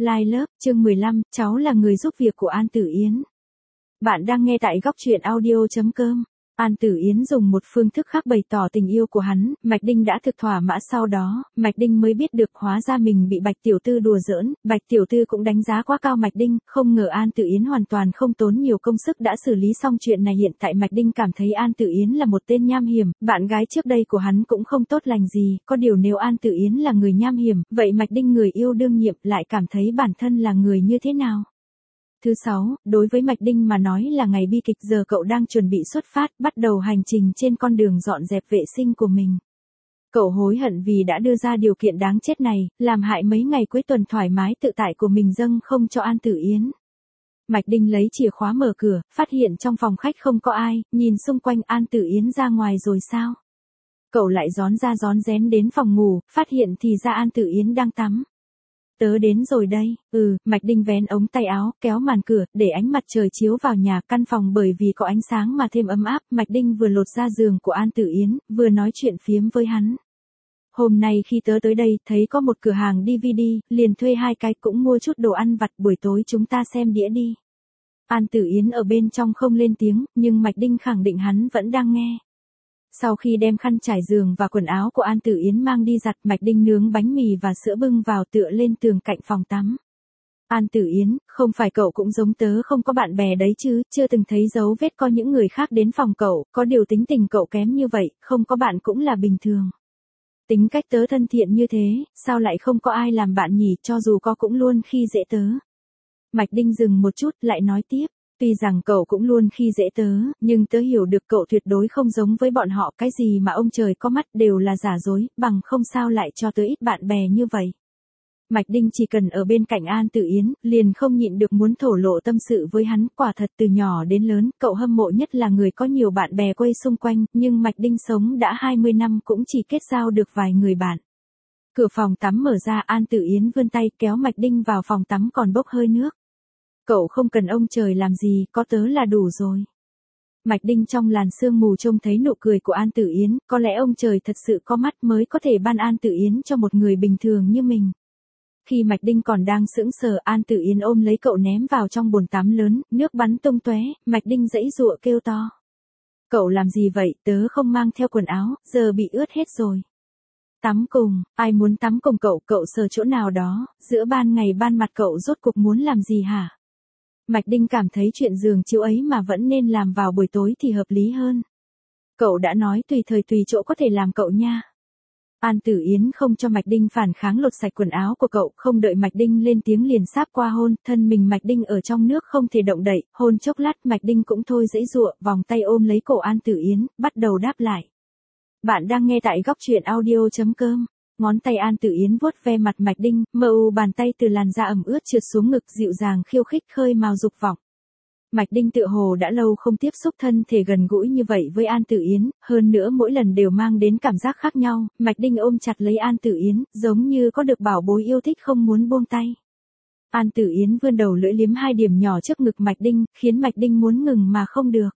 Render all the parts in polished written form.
Lai lớp, chương 15, cháu là người giúp việc của An Tử Yến. Bạn đang nghe tại góc truyện audio.com. An Tử Yến dùng một phương thức khác bày tỏ tình yêu của hắn, Mạch Đinh đã thực thỏa mãn sau đó, Mạch Đinh mới biết được hóa ra mình bị Bạch Tiểu Tư đùa giỡn, Bạch Tiểu Tư cũng đánh giá quá cao Mạch Đinh, không ngờ An Tử Yến hoàn toàn không tốn nhiều công sức đã xử lý xong chuyện này. Hiện tại Mạch Đinh cảm thấy An Tử Yến là một tên nham hiểm, bạn gái trước đây của hắn cũng không tốt lành gì, có điều nếu An Tử Yến là người nham hiểm, vậy Mạch Đinh người yêu đương nhiệm lại cảm thấy bản thân là người như thế nào? Thứ 6, đối với Mạch Đinh mà nói là ngày bi kịch, giờ cậu đang chuẩn bị xuất phát, bắt đầu hành trình trên con đường dọn dẹp vệ sinh của mình. Cậu hối hận vì đã đưa ra điều kiện đáng chết này, làm hại mấy ngày cuối tuần thoải mái tự tại của mình dâng không cho An Tử Yến. Mạch Đinh lấy chìa khóa mở cửa, phát hiện trong phòng khách không có ai, nhìn xung quanh. An Tử Yến ra ngoài rồi sao? Cậu lại rón ra rón rén đến phòng ngủ, phát hiện thì ra An Tử Yến đang tắm. Tớ đến rồi đây. Mạch Đinh vén ống tay áo, kéo màn cửa, để ánh mặt trời chiếu vào nhà, căn phòng bởi vì có ánh sáng mà thêm ấm áp. Mạch Đinh vừa lột ra giường của An Tử Yến, vừa nói chuyện phiếm với hắn. Hôm nay khi tớ tới đây, thấy có một cửa hàng DVD, liền thuê 2 cái, cũng mua chút đồ ăn vặt, buổi tối chúng ta xem đĩa đi. An Tử Yến ở bên trong không lên tiếng, nhưng Mạch Đinh khẳng định hắn vẫn đang nghe. Sau khi đem khăn trải giường và quần áo của An Tử Yến mang đi giặt, Mạch Đinh nướng bánh mì và sữa bưng vào tựa lên tường cạnh phòng tắm. An Tử Yến, không phải cậu cũng giống tớ không có bạn bè đấy chứ, chưa từng thấy dấu vết có những người khác đến phòng cậu, có điều tính tình cậu kém như vậy, không có bạn cũng là bình thường. Tính cách tớ thân thiện như thế, sao lại không có ai làm bạn nhỉ, cho dù có cũng luôn khi dễ tớ. Mạch Đinh dừng một chút, lại nói tiếp. Tuy rằng cậu cũng luôn khi dễ tớ, nhưng tớ hiểu được cậu tuyệt đối không giống với bọn họ, cái gì mà ông trời có mắt đều là giả dối, bằng không sao lại cho tớ ít bạn bè như vậy. Mạch Đinh chỉ cần ở bên cạnh An Tử Yến, liền không nhịn được muốn thổ lộ tâm sự với hắn, quả thật từ nhỏ đến lớn, cậu hâm mộ nhất là người có nhiều bạn bè quây xung quanh, nhưng Mạch Đinh sống đã 20 năm cũng chỉ kết giao được vài người bạn. Cửa phòng tắm mở ra, An Tử Yến vươn tay kéo Mạch Đinh vào phòng tắm còn bốc hơi nước. Cậu không cần ông trời làm gì, có tớ là đủ rồi. Mạch Đinh trong làn sương mù trông thấy nụ cười của An Tử Yến, có lẽ ông trời thật sự có mắt mới có thể ban An Tử Yến cho một người bình thường như mình. Khi Mạch Đinh còn đang sững sờ, An Tử Yến ôm lấy cậu ném vào trong bồn tắm lớn, nước bắn tung tóe, Mạch Đinh giãy giụa kêu to. Cậu làm gì vậy, tớ không mang theo quần áo, giờ bị ướt hết rồi. Tắm cùng, ai muốn tắm cùng cậu sờ chỗ nào đó, giữa ban ngày ban mặt cậu rốt cuộc muốn làm gì hả? Mạch Đinh cảm thấy chuyện giường chiếu ấy mà vẫn nên làm vào buổi tối thì hợp lý hơn. Cậu đã nói tùy thời tùy chỗ có thể làm cậu nha. An Tử Yến không cho Mạch Đinh phản kháng, lột sạch quần áo của cậu, không đợi Mạch Đinh lên tiếng liền sáp qua hôn, thân mình Mạch Đinh ở trong nước không thể động đậy, hôn chốc lát Mạch Đinh cũng thôi giãy giụa, vòng tay ôm lấy cổ An Tử Yến, bắt đầu đáp lại. Bạn đang nghe tại góc truyện audio.com. Ngón tay An Tử Yến vuốt ve mặt Mạch Đinh, bàn tay từ làn da ẩm ướt trượt xuống ngực, dịu dàng khiêu khích khơi mào dục vọng. Mạch Đinh tựa hồ đã lâu không tiếp xúc thân thể gần gũi như vậy với An Tử Yến, hơn nữa mỗi lần đều mang đến cảm giác khác nhau. Mạch Đinh ôm chặt lấy An Tử Yến, giống như có được bảo bối yêu thích không muốn buông tay. An Tử Yến vươn đầu lưỡi liếm 2 điểm nhỏ trước ngực Mạch Đinh, khiến Mạch Đinh muốn ngừng mà không được.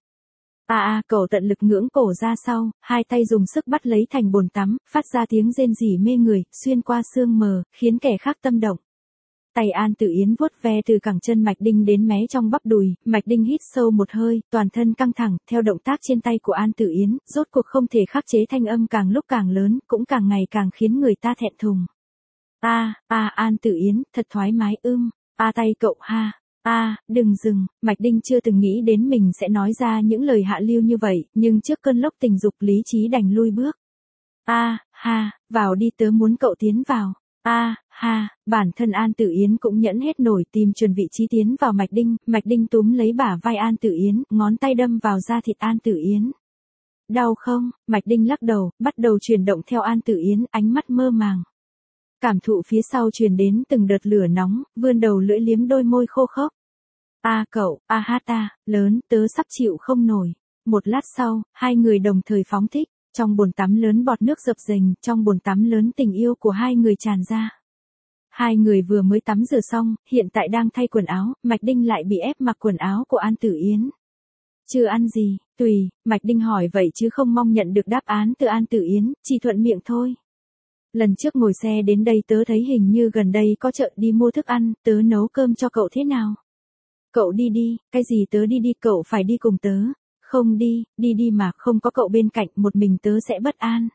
Cậu tận lực ngưỡng cổ ra sau, 2 tay dùng sức bắt lấy thành bồn tắm, phát ra tiếng rên rỉ mê người, xuyên qua sương mờ, khiến kẻ khác tâm động. Tay An Tử Yến vuốt ve từ cẳng chân Mạch Đinh đến mé trong bắp đùi, Mạch Đinh hít sâu một hơi, toàn thân căng thẳng, theo động tác trên tay của An Tử Yến, rốt cuộc không thể khắc chế, thanh âm càng lúc càng lớn, cũng càng ngày càng khiến người ta thẹn thùng. An Tử Yến, thật thoải mái, tay cậu ha. Đừng dừng, Mạch Đinh chưa từng nghĩ đến mình sẽ nói ra những lời hạ lưu như vậy, nhưng trước cơn lốc tình dục lý trí đành lui bước. Vào đi, tớ muốn cậu tiến vào. Bản thân An Tử Yến cũng nhẫn hết nổi, tìm chuẩn vị trí tiến vào Mạch Đinh túm lấy bả vai An Tử Yến, ngón tay đâm vào da thịt An Tử Yến. Đau không? Mạch Đinh lắc đầu, bắt đầu chuyển động theo An Tử Yến, ánh mắt mơ màng. Cảm thụ phía sau truyền đến từng đợt lửa nóng, vươn đầu lưỡi liếm đôi môi khô khốc. Cậu, lớn, tớ sắp chịu không nổi. Một lát sau, 2 người đồng thời phóng thích, trong bồn tắm lớn bọt nước dập dềnh, trong bồn tắm lớn tình yêu của 2 người tràn ra. 2 người vừa mới tắm rửa xong, hiện tại đang thay quần áo, Mạch Đinh lại bị ép mặc quần áo của An Tử Yến. Chưa ăn gì, tùy, Mạch Đinh hỏi vậy chứ không mong nhận được đáp án từ An Tử Yến, chỉ thuận miệng thôi. Lần trước ngồi xe đến đây tớ thấy hình như gần đây có chợ đi mua thức ăn, tớ nấu cơm cho cậu thế nào? Cậu đi đi, cái gì tớ đi đi, cậu phải đi cùng tớ. Không đi, đi đi mà không có cậu bên cạnh, một mình tớ sẽ bất an.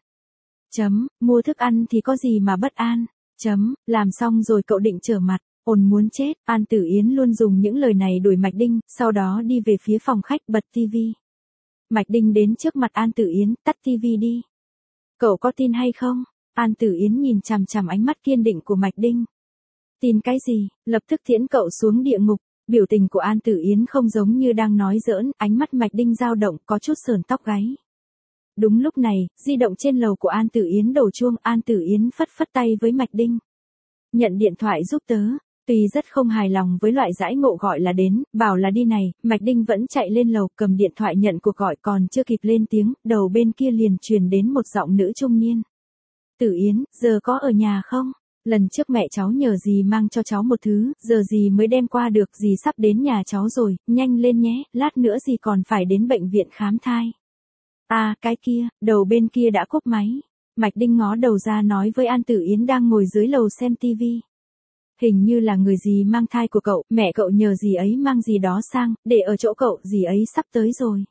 Mua thức ăn thì có gì mà bất an. Làm xong rồi cậu định trở mặt. Ồn muốn chết, An Tử Yến luôn dùng những lời này đuổi Mạch Đinh, sau đó đi về phía phòng khách bật tivi. Mạch Đinh đến trước mặt An Tử Yến, tắt tivi đi. Cậu có tin hay không? An Tử Yến nhìn chằm chằm ánh mắt kiên định của Mạch Đinh. Tin cái gì, lập tức tiễn cậu xuống địa ngục. Biểu tình của An Tử Yến không giống như đang nói giỡn, ánh mắt Mạch Đinh dao động có chút sờn tóc gáy. Đúng lúc này, di động trên lầu của An Tử Yến đổ chuông, An Tử Yến phất phất tay với Mạch Đinh. Nhận điện thoại giúp tớ. Tuy rất không hài lòng với loại đãi ngộ gọi là đến, bảo là đi này, Mạch Đinh vẫn chạy lên lầu cầm điện thoại nhận cuộc gọi, còn chưa kịp lên tiếng, đầu bên kia liền truyền đến một giọng nữ trung niên. Tử Yến, giờ có ở nhà không? Lần trước mẹ cháu nhờ dì mang cho cháu một thứ, giờ dì mới đem qua được, dì sắp đến nhà cháu rồi, nhanh lên nhé, lát nữa dì còn phải đến bệnh viện khám thai. À, cái kia, đầu bên kia đã cúp máy. Mạch Đinh ngó đầu ra nói với An Tử Yến đang ngồi dưới lầu xem tivi. Hình như là người dì mang thai của cậu, mẹ cậu nhờ dì ấy mang gì đó sang, để ở chỗ cậu, dì ấy sắp tới rồi.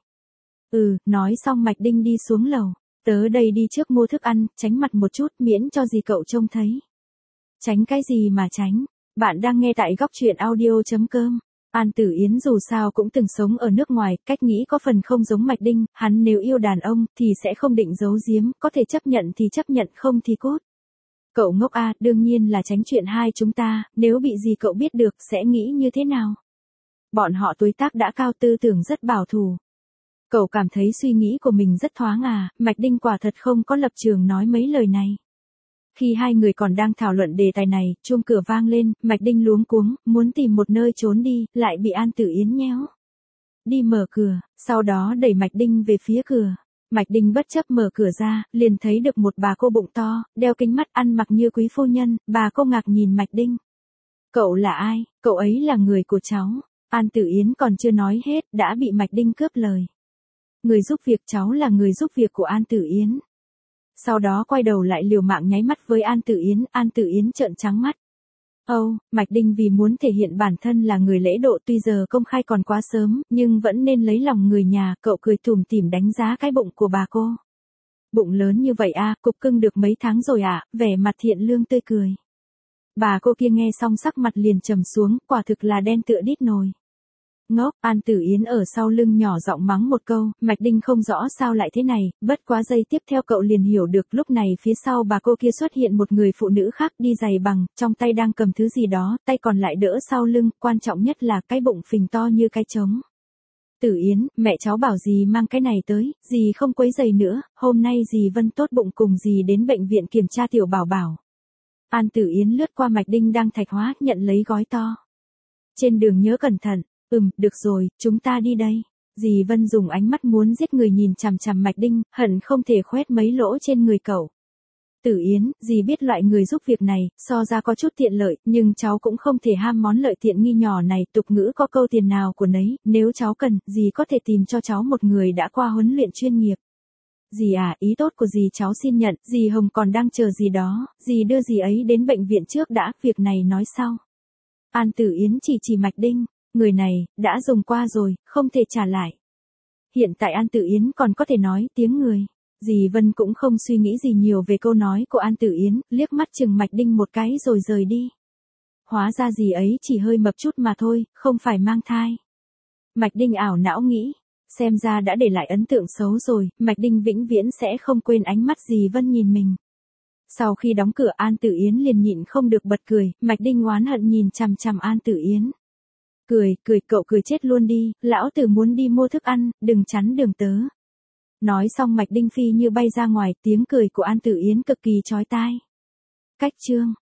Nói xong Mạch Đinh đi xuống lầu. Tớ đây đi trước mua thức ăn, tránh mặt một chút, miễn cho dì cậu trông thấy. Tránh cái gì mà tránh? Bạn đang nghe tại góc truyện audio.com. An Tử Yến dù sao cũng từng sống ở nước ngoài, cách nghĩ có phần không giống Mạch Đinh, hắn nếu yêu đàn ông thì sẽ không định giấu giếm, có thể chấp nhận thì chấp nhận, không thì cút. Cậu ngốc à, đương nhiên là tránh chuyện hai chúng ta, nếu bị gì cậu biết được sẽ nghĩ như thế nào? Bọn họ tuổi tác đã cao, tư tưởng rất bảo thủ. Cậu cảm thấy suy nghĩ của mình rất thoáng à, Mạch Đinh quả thật không có lập trường nói mấy lời này. Khi hai người còn đang thảo luận đề tài này, chuông cửa vang lên, Mạch Đinh luống cuống, muốn tìm một nơi trốn đi, lại bị An Tử Yến nhéo. Đi mở cửa, sau đó đẩy Mạch Đinh về phía cửa. Mạch Đinh bất chấp mở cửa ra, liền thấy được một bà cô bụng to, đeo kính mắt, ăn mặc như quý phu nhân, bà cô ngạc nhìn Mạch Đinh. Cậu là ai? Cậu ấy là người của cháu. An Tử Yến còn chưa nói hết, đã bị Mạch Đinh cướp lời. Người giúp việc, cháu là người giúp việc của An Tử Yến. Sau đó quay đầu lại liều mạng nháy mắt với An Tử Yến, An Tử Yến trợn trắng mắt. Mạch Đinh vì muốn thể hiện bản thân là người lễ độ, tuy giờ công khai còn quá sớm, nhưng vẫn nên lấy lòng người nhà, cậu cười tủm tỉm đánh giá cái bụng của bà cô. Bụng lớn như vậy à, cục cưng được mấy tháng rồi à, vẻ mặt thiện lương tươi cười. Bà cô kia nghe xong sắc mặt liền trầm xuống, quả thực là đen tựa đít nồi. Ngốc, An Tử Yến ở sau lưng nhỏ giọng mắng một câu, Mạch Đinh không rõ sao lại thế này, bất quá giây tiếp theo cậu liền hiểu được, lúc này phía sau bà cô kia xuất hiện một người phụ nữ khác đi giày bằng, trong tay đang cầm thứ gì đó, tay còn lại đỡ sau lưng, quan trọng nhất là cái bụng phình to như cái trống. Tử Yến, mẹ cháu bảo dì mang cái này tới, dì không quấy giày nữa, hôm nay dì Vân tốt bụng cùng dì đến bệnh viện kiểm tra tiểu bảo bảo. An Tử Yến lướt qua Mạch Đinh đang thạch hóa, nhận lấy gói to. Trên đường nhớ cẩn thận. Được rồi, chúng ta đi đây. Dì Vân dùng ánh mắt muốn giết người nhìn chằm chằm Mạch Đinh, hận không thể khoét mấy lỗ trên người cậu. Tử Yến, dì biết loại người giúp việc này, so ra có chút tiện lợi, nhưng cháu cũng không thể ham món lợi tiện nghi nhỏ này, tục ngữ có câu tiền nào của nấy, nếu cháu cần, dì có thể tìm cho cháu một người đã qua huấn luyện chuyên nghiệp. Dì à, ý tốt của dì cháu xin nhận, dì Hồng còn đang chờ gì đó, dì đưa dì ấy đến bệnh viện trước đã, việc này nói sau. An Tử Yến chỉ Mạch Đinh. Người này, đã dùng qua rồi, không thể trả lại. Hiện tại An Tử Yến còn có thể nói tiếng người. Dì Vân cũng không suy nghĩ gì nhiều về câu nói của An Tử Yến, liếc mắt chừng Mạch Đinh một cái rồi rời đi. Hóa ra dì ấy chỉ hơi mập chút mà thôi, không phải mang thai. Mạch Đinh ảo não nghĩ, xem ra đã để lại ấn tượng xấu rồi, Mạch Đinh vĩnh viễn sẽ không quên ánh mắt dì Vân nhìn mình. Sau khi đóng cửa An Tử Yến liền nhịn không được bật cười, Mạch Đinh oán hận nhìn chằm chằm An Tử Yến. Cười, cậu cười chết luôn đi, lão tử muốn đi mua thức ăn, đừng chắn đường tớ. Nói xong Mạch Đinh phi như bay ra ngoài, tiếng cười của An Tử Yến cực kỳ chói tai. Cách chương.